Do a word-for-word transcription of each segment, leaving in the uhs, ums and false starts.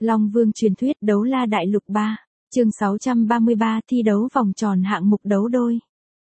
Long Vương truyền thuyết đấu la đại lục ba, chương sáu trăm ba mươi ba thi đấu vòng tròn hạng mục đấu đôi.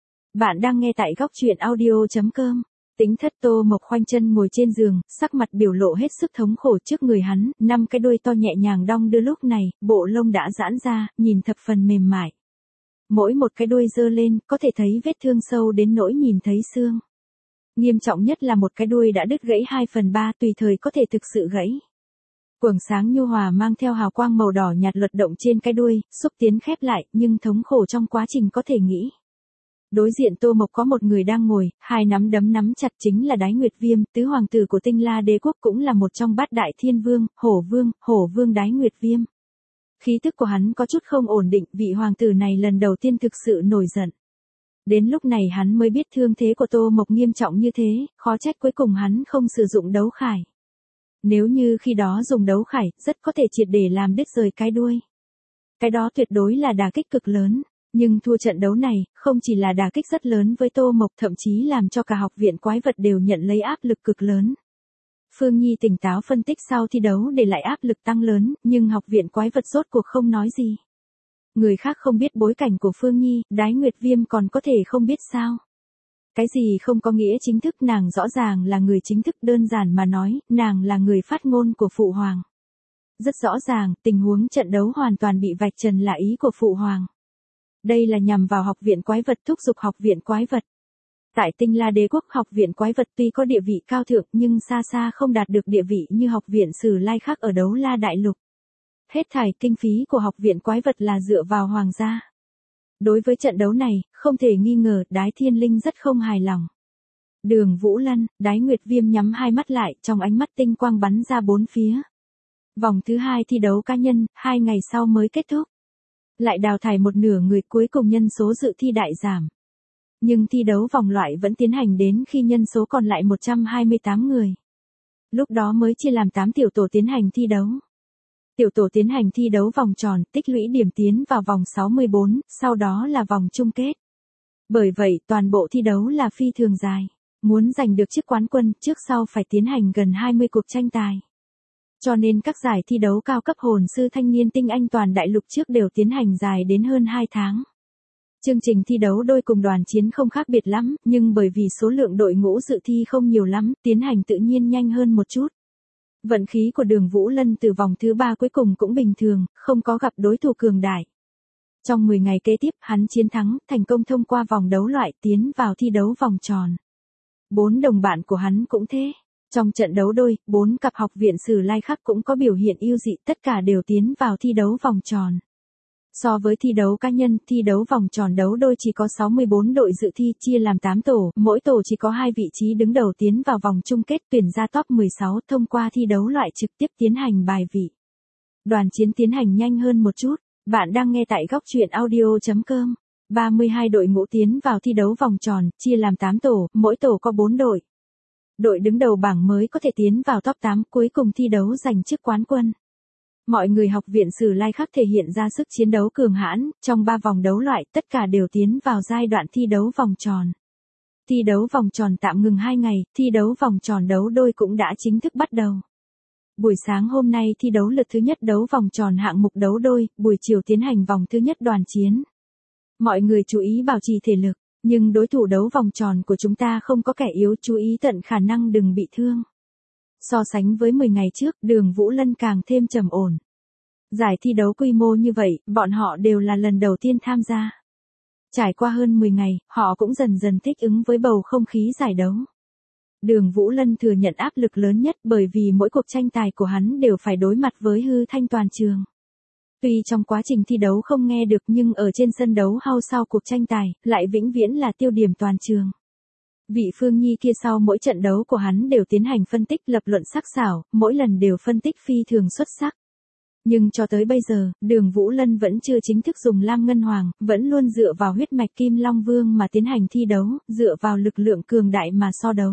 Bạn đang nghe tại góc truyện audio chấm com. Tính Thất Tô Mộc khoanh chân ngồi trên giường, sắc mặt biểu lộ hết sức thống khổ trước người hắn, năm cái đuôi to nhẹ nhàng đong đưa lúc này, bộ lông đã giãn ra, nhìn thập phần mềm mại. Mỗi một cái đuôi giơ lên, có thể thấy vết thương sâu đến nỗi nhìn thấy xương. Nghiêm trọng nhất là một cái đuôi đã đứt gãy hai phần ba, tùy thời có thể thực sự gãy. Quầng sáng nhu hòa mang theo hào quang màu đỏ nhạt lật động trên cái đuôi, xúc tiến khép lại, nhưng thống khổ trong quá trình có thể nghĩ. Đối diện Tô Mộc có một người đang ngồi, hai nắm đấm nắm chặt chính là Đái Nguyệt Viêm, tứ hoàng tử của Tinh La Đế quốc, cũng là một trong bát đại thiên vương, Hổ Vương, Hổ Vương Đái Nguyệt Viêm. Khí tức của hắn có chút không ổn định, vị hoàng tử này lần đầu tiên thực sự nổi giận. Đến lúc này hắn mới biết thương thế của Tô Mộc nghiêm trọng như thế, khó trách cuối cùng hắn không sử dụng đấu khải. Nếu như khi đó dùng đấu khải, rất có thể triệt để làm đứt rời cái đuôi. Cái đó tuyệt đối là đả kích cực lớn, nhưng thua trận đấu này, không chỉ là đả kích rất lớn với Tô Mộc, thậm chí làm cho cả học viện quái vật đều nhận lấy áp lực cực lớn. Phương Nhi tỉnh táo phân tích sau thi đấu để lại áp lực tăng lớn, nhưng học viện quái vật rốt cuộc không nói gì. Người khác không biết bối cảnh của Phương Nhi, Đái Nguyệt Viêm còn có thể không biết sao. Cái gì không có nghĩa chính thức, nàng rõ ràng là người chính thức, đơn giản mà nói, nàng là người phát ngôn của Phụ Hoàng. Rất rõ ràng, tình huống trận đấu hoàn toàn bị vạch trần là ý của Phụ Hoàng. Đây là nhằm vào học viện quái vật, thúc giục học viện quái vật. Tại Tinh La Đế quốc, học viện quái vật tuy có địa vị cao thượng nhưng xa xa không đạt được địa vị như học viện Sử Lai khác ở Đấu La Đại Lục. Hết thảy kinh phí của học viện quái vật là dựa vào hoàng gia. Đối với trận đấu này, không thể nghi ngờ, Đái Thiên Linh rất không hài lòng. Đường Vũ Lân, Đái Nguyệt Viêm nhắm hai mắt lại, trong ánh mắt tinh quang bắn ra bốn phía. Vòng thứ hai thi đấu cá nhân, hai ngày sau mới kết thúc. Lại đào thải một nửa người, cuối cùng nhân số dự thi đại giảm. Nhưng thi đấu vòng loại vẫn tiến hành đến khi nhân số còn lại một trăm hai mươi tám người. Lúc đó mới chia làm tám tiểu tổ tiến hành thi đấu. Tiểu tổ tiến hành thi đấu vòng tròn, tích lũy điểm tiến vào vòng sáu mươi bốn, sau đó là vòng chung kết. Bởi vậy, toàn bộ thi đấu là phi thường dài. Muốn giành được chức quán quân, trước sau phải tiến hành gần hai mươi cuộc tranh tài. Cho nên các giải thi đấu cao cấp hồn sư thanh niên tinh anh toàn đại lục trước đều tiến hành dài đến hơn hai tháng. Chương trình thi đấu đôi cùng đoàn chiến không khác biệt lắm, nhưng bởi vì số lượng đội ngũ dự thi không nhiều lắm, tiến hành tự nhiên nhanh hơn một chút. Vận khí của Đường Vũ Lân từ vòng thứ ba cuối cùng cũng bình thường, không có gặp đối thủ cường đại. Trong mười ngày kế tiếp, hắn chiến thắng, thành công thông qua vòng đấu loại, tiến vào thi đấu vòng tròn. Bốn đồng bạn của hắn cũng thế. Trong trận đấu đôi, bốn cặp học viện Sử Lai khác cũng có biểu hiện ưu dị, tất cả đều tiến vào thi đấu vòng tròn. So với thi đấu cá nhân, thi đấu vòng tròn đấu đôi chỉ có sáu mươi bốn đội dự thi, chia làm tám tổ, mỗi tổ chỉ có hai vị trí đứng đầu tiến vào vòng chung kết, tuyển ra top mười sáu, thông qua thi đấu loại trực tiếp tiến hành bài vị. Đoàn chiến tiến hành nhanh hơn một chút, bạn đang nghe tại góc truyện audio chấm com. ba mươi hai đội ngũ tiến vào thi đấu vòng tròn, chia làm tám tổ, mỗi tổ có bốn đội. Đội đứng đầu bảng mới có thể tiến vào top tám, cuối cùng thi đấu giành chức quán quân. Mọi người học viện Sử Lai khác thể hiện ra sức chiến đấu cường hãn, trong ba vòng đấu loại, tất cả đều tiến vào giai đoạn thi đấu vòng tròn. Thi đấu vòng tròn tạm ngừng hai ngày, thi đấu vòng tròn đấu đôi cũng đã chính thức bắt đầu. Buổi sáng hôm nay thi đấu lượt thứ nhất đấu vòng tròn hạng mục đấu đôi, buổi chiều tiến hành vòng thứ nhất đoàn chiến. Mọi người chú ý bảo trì thể lực, nhưng đối thủ đấu vòng tròn của chúng ta không có kẻ yếu, chú ý tận khả năng đừng bị thương. So sánh với mười ngày trước, Đường Vũ Lân càng thêm trầm ổn. Giải thi đấu quy mô như vậy, bọn họ đều là lần đầu tiên tham gia. Trải qua hơn mười ngày, họ cũng dần dần thích ứng với bầu không khí giải đấu. Đường Vũ Lân thừa nhận áp lực lớn nhất bởi vì mỗi cuộc tranh tài của hắn đều phải đối mặt với hư thanh toàn trường. Tuy trong quá trình thi đấu không nghe được nhưng ở trên sân đấu hao sau cuộc tranh tài, lại vĩnh viễn là tiêu điểm toàn trường. Vị Phương Nhi kia sau mỗi trận đấu của hắn đều tiến hành phân tích lập luận sắc sảo, mỗi lần đều phân tích phi thường xuất sắc. Nhưng cho tới bây giờ, Đường Vũ Lân vẫn chưa chính thức dùng Lam Ngân Hoàng, vẫn luôn dựa vào huyết mạch Kim Long Vương mà tiến hành thi đấu, dựa vào lực lượng cường đại mà so đấu.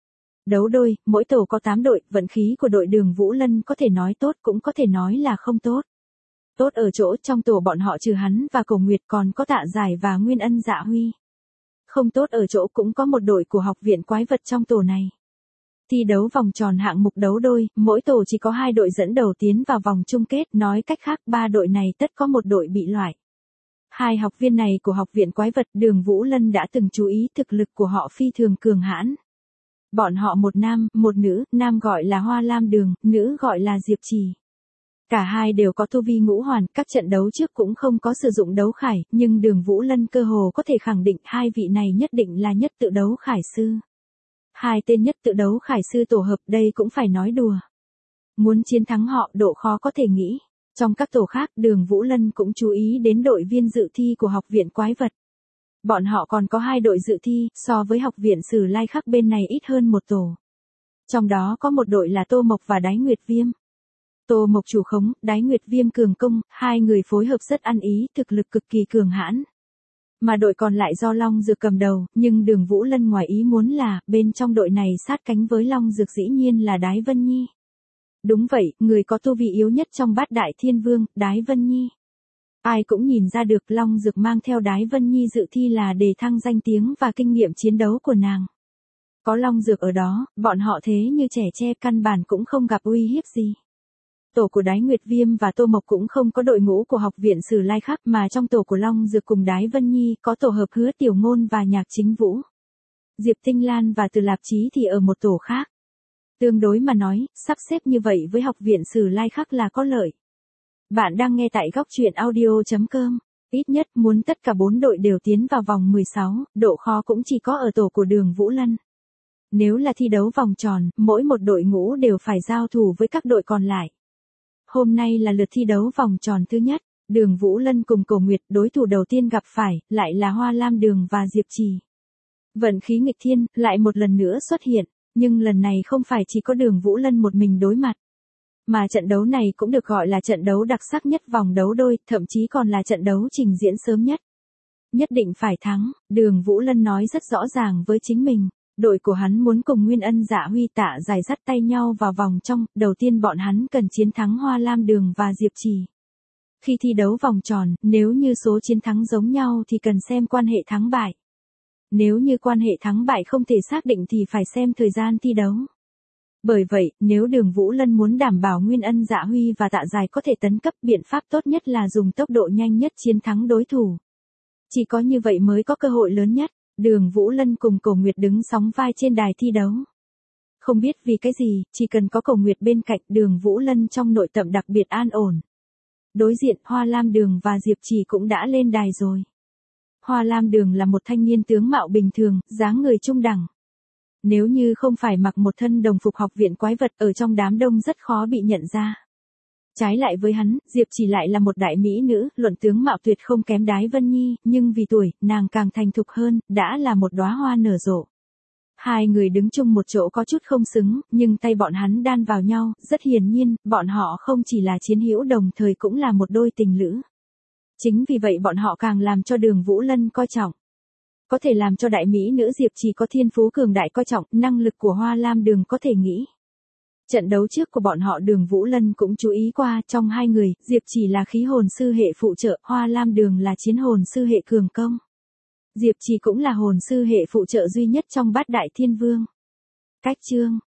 Đấu đôi, mỗi tổ có tám đội, vận khí của đội Đường Vũ Lân có thể nói tốt cũng có thể nói là không tốt. Tốt ở chỗ trong tổ bọn họ trừ hắn và Cổ Nguyệt còn có Tạ Giải và Nguyên Ân Dạ Huy. Không tốt ở chỗ cũng có một đội của học viện quái vật trong tổ này. Thi đấu vòng tròn hạng mục đấu đôi, mỗi tổ chỉ có hai đội dẫn đầu tiến vào vòng chung kết, nói cách khác ba đội này tất có một đội bị loại. Hai học viên này của học viện quái vật Đường Vũ Lân đã từng chú ý thực lực của họ phi thường cường hãn. Bọn họ một nam, một nữ, nam gọi là Hoa Lam Đường, nữ gọi là Diệp Trì. Cả hai đều có tu vi ngũ hoàn, các trận đấu trước cũng không có sử dụng đấu khải, nhưng Đường Vũ Lân cơ hồ có thể khẳng định hai vị này nhất định là nhất tự đấu khải sư. Hai tên nhất tự đấu khải sư tổ hợp đây cũng phải nói đùa. Muốn chiến thắng họ độ khó có thể nghĩ. Trong các tổ khác Đường Vũ Lân cũng chú ý đến đội viên dự thi của học viện quái vật. Bọn họ còn có hai đội dự thi, so với học viện Sử Lai Khắc bên này ít hơn một tổ. Trong đó có một đội là Tô Mộc và Đái Nguyệt Viêm. Tô Mộc chủ khống, Đái Nguyệt Viêm cường công, hai người phối hợp rất ăn ý, thực lực cực kỳ cường hãn. Mà đội còn lại do Long Dược cầm đầu, nhưng Đường Vũ Lân ngoài ý muốn là, bên trong đội này sát cánh với Long Dược dĩ nhiên là Đái Vân Nhi. Đúng vậy, người có tu vi yếu nhất trong bát đại thiên vương, Đái Vân Nhi. Ai cũng nhìn ra được Long Dược mang theo Đái Vân Nhi dự thi là để thăng danh tiếng và kinh nghiệm chiến đấu của nàng. Có Long Dược ở đó, bọn họ thế như trẻ tre căn bản cũng không gặp uy hiếp gì. Tổ của Đái Nguyệt Viêm và Tô Mộc cũng không có đội ngũ của học viện Sử Lai Khắc mà trong tổ của Long Dược cùng Đái Vân Nhi có tổ hợp Hứa Tiểu Ngôn và Nhạc Chính Vũ. Diệp Tinh Lan và Từ Lạp Chí thì ở một tổ khác. Tương đối mà nói, sắp xếp như vậy với học viện Sử Lai Khắc là có lợi. Bạn đang nghe tại góc truyện audio chấm com. Ít nhất muốn tất cả bốn đội đều tiến vào vòng mười sáu, độ khó cũng chỉ có ở tổ của Đường Vũ Lân. Nếu là thi đấu vòng tròn, mỗi một đội ngũ đều phải giao thủ với các đội còn lại. Hôm nay là lượt thi đấu vòng tròn thứ nhất, Đường Vũ Lân cùng Cổ Nguyệt, đối thủ đầu tiên gặp phải, lại là Hoa Lam Đường và Diệp Trì. Vận khí nghịch thiên, lại một lần nữa xuất hiện, nhưng lần này không phải chỉ có Đường Vũ Lân một mình đối mặt. Mà trận đấu này cũng được gọi là trận đấu đặc sắc nhất vòng đấu đôi, thậm chí còn là trận đấu trình diễn sớm nhất. Nhất định phải thắng, Đường Vũ Lân nói rất rõ ràng với chính mình. Đội của hắn muốn cùng Nguyên Ân Dạ Huy Tạ Giải dắt tay nhau vào vòng trong, đầu tiên bọn hắn cần chiến thắng Hoa Lam Đường và Diệp Trì. Khi thi đấu vòng tròn, nếu như số chiến thắng giống nhau thì cần xem quan hệ thắng bại. Nếu như quan hệ thắng bại không thể xác định thì phải xem thời gian thi đấu. Bởi vậy, nếu Đường Vũ Lân muốn đảm bảo Nguyên Ân Dạ Huy và Tạ Giải có thể tấn cấp, biện pháp tốt nhất là dùng tốc độ nhanh nhất chiến thắng đối thủ. Chỉ có như vậy mới có cơ hội lớn nhất. Đường Vũ Lân cùng Cổ Nguyệt đứng sóng vai trên đài thi đấu. Không biết vì cái gì, chỉ cần có Cổ Nguyệt bên cạnh, Đường Vũ Lân trong nội tâm đặc biệt an ổn. Đối diện, Hoa Lam Đường và Diệp Trì cũng đã lên đài rồi. Hoa Lam Đường là một thanh niên tướng mạo bình thường, dáng người trung đẳng. Nếu như không phải mặc một thân đồng phục học viện quái vật, ở trong đám đông rất khó bị nhận ra. Trái lại với hắn, Diệp Trì lại là một đại mỹ nữ, luận tướng mạo tuyệt không kém Đái Vân Nhi, nhưng vì tuổi, nàng càng thành thục hơn, đã là một đóa hoa nở rộ. Hai người đứng chung một chỗ có chút không xứng, nhưng tay bọn hắn đan vào nhau, rất hiển nhiên, bọn họ không chỉ là chiến hữu đồng thời cũng là một đôi tình lữ. Chính vì vậy bọn họ càng làm cho Đường Vũ Lân coi trọng. Có thể làm cho đại mỹ nữ Diệp Trì có thiên phú cường đại coi trọng, năng lực của Hoa Lam Đường có thể nghĩ. Trận đấu trước của bọn họ Đường Vũ Lân cũng chú ý qua, trong hai người, Diệp Trì là khí hồn sư hệ phụ trợ, Hoa Lam Đường là chiến hồn sư hệ cường công. Diệp Trì cũng là hồn sư hệ phụ trợ duy nhất trong bát đại thiên vương. Cách chương,